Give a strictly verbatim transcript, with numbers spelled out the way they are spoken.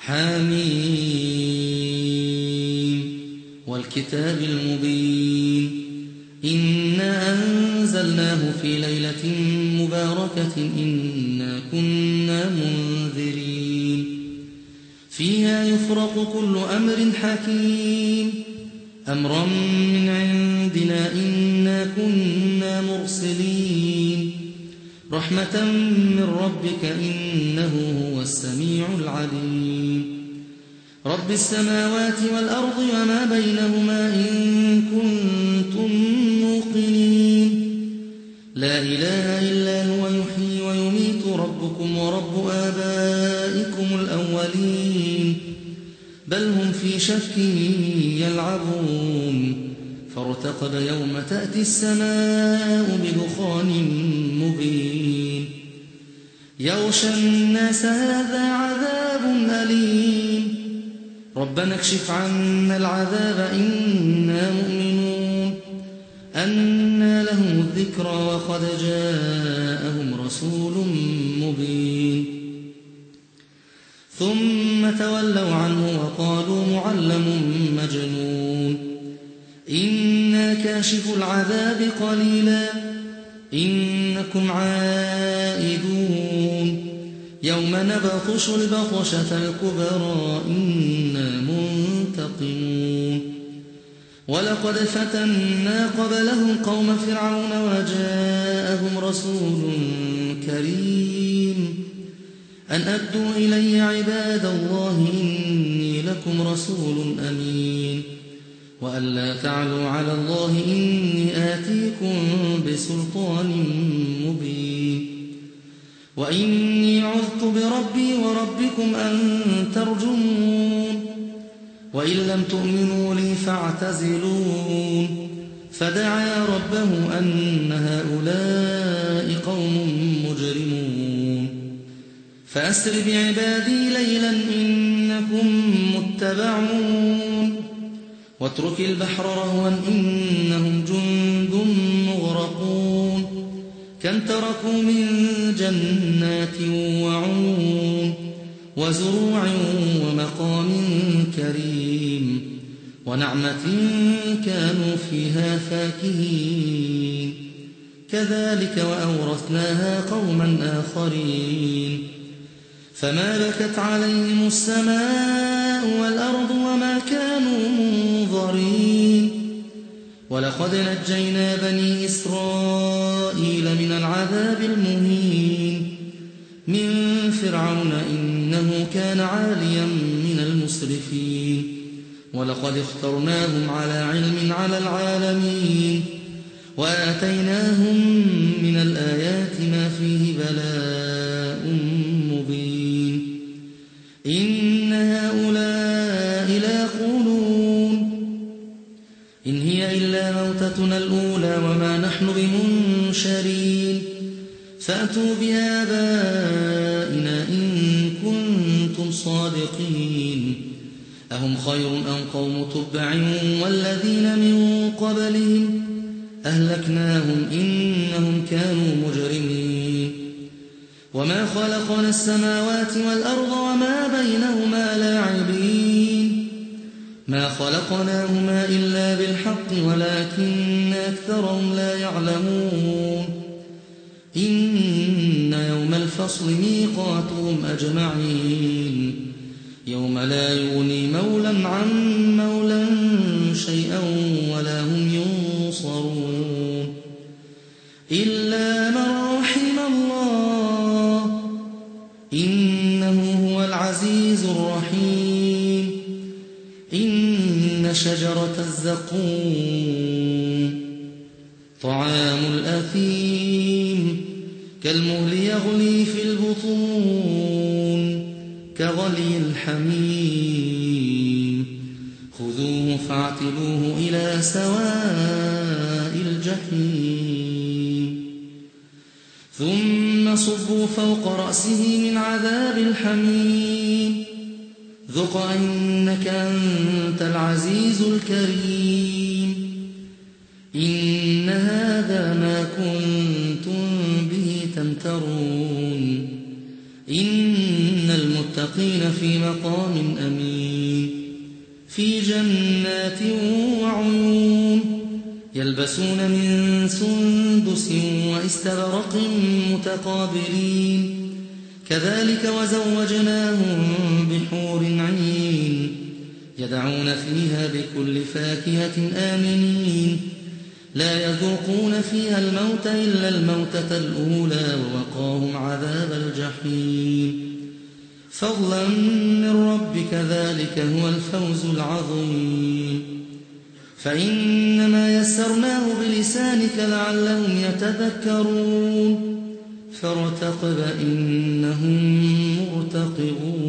حميم والكتاب المبين إنا أنزلناه في ليلة مباركة إنا كنا منذرين فيها يفرق كل أمر حكيم أمرا من عندنا إنا كنا مرسلين رحمة من ربك إنه هو السميع العليم رب السماوات والأرض وما بينهما إن كنتم موقنين لا إله إلا هو يحيي ويميت ربكم ورب آبائكم الأولين بل هم في شك يلعبون فارتقب يوم تأتي السماء بدخان مبين يغشى الناس هذا عذاب أليم ربنا اكشف عنا العذاب إنا مؤمنون أنى لهم الذكرى وقد جاءهم رسول مبين ثم تولوا عنه وقالوا معلم مجنون إنا كاشف العذاب قليلا إنكم عائدون يوم نبطش البطشة الكبرى إنا منتقمون ولقد فتنا قبلهم قوم فرعون وجاءهم رسول كريم أن أدوا إلي عباد الله إني لكم رسول أمين وأن لا تعلوا على الله إني آتيكم بسلطان مبين وإني عذت بربي وربكم أن ترجمون وإن لم تؤمنوا لي فاعتزلون فدعا ربه أن هؤلاء قوم مجرمون فأسر بعبادي ليلا إنكم متبعون واترك البحر رهوا إنهم جند مغرقون كم تركوا من جنات وعيون وزروع ومقام كريم ونعمة كانوا فيها فاكهين كذلك وأورثناها قوما آخرين فما بكت عليهم السماء والأرض وما كانوا منظرين ولقد نجينا بني إسرائيل من العذاب المهين من فرعون إنه كان عاليا من المسرفين ولقد اخترناهم على علم على العالمين وآتيناهم من الآيات ما فيه بلاء مبين إن هؤلاء ليقولون إن هي إلا موتتنا الأولى وما نحن بمنشرين فأتوا بآبائنا إن كنتم صادقين أهم خير أم قوم تبع والذين من قبلهم أهلكناهم إنهم كانوا مجرمين وما خلقنا السماوات والأرض وما بينهما لاعبين ما خلقناهما إلا بالحق ولكن أكثرهم لا يعلمون إن يوم الفصل ميقاتهم أجمعين يوم لا يغني مولا عن مولا شيئا ولا هم ينصرون إلا من رحم الله إنه هو العزيز الرحيم إن شجرة الزقوم طعام الأثيم كالمهل يغلي في البطون كغلي الحميم خذوه فاعتلوه إلى سواء الجحيم ثم صبوا فوق رأسه من عذاب الحميم ذق إنك أنت العزيز الكريم إن هذا ما كنتم به تمترون إن المتقين للمتقين في مقام أمين في جنات وعيون يلبسون من سندس واستبرق متقابلين كذلك وزوجناهم بحور عين يدعون فيها بكل فاكهة آمنين لا يذوقون فيها الموت إلا الموتة الأولى ووقاهم عذاب الجحيم فضلا من ربك ذلك هو الفوز العظيم فإنما يسرناه بلسانك لعلهم يتذكرون فارتقب إنهم مرتقبون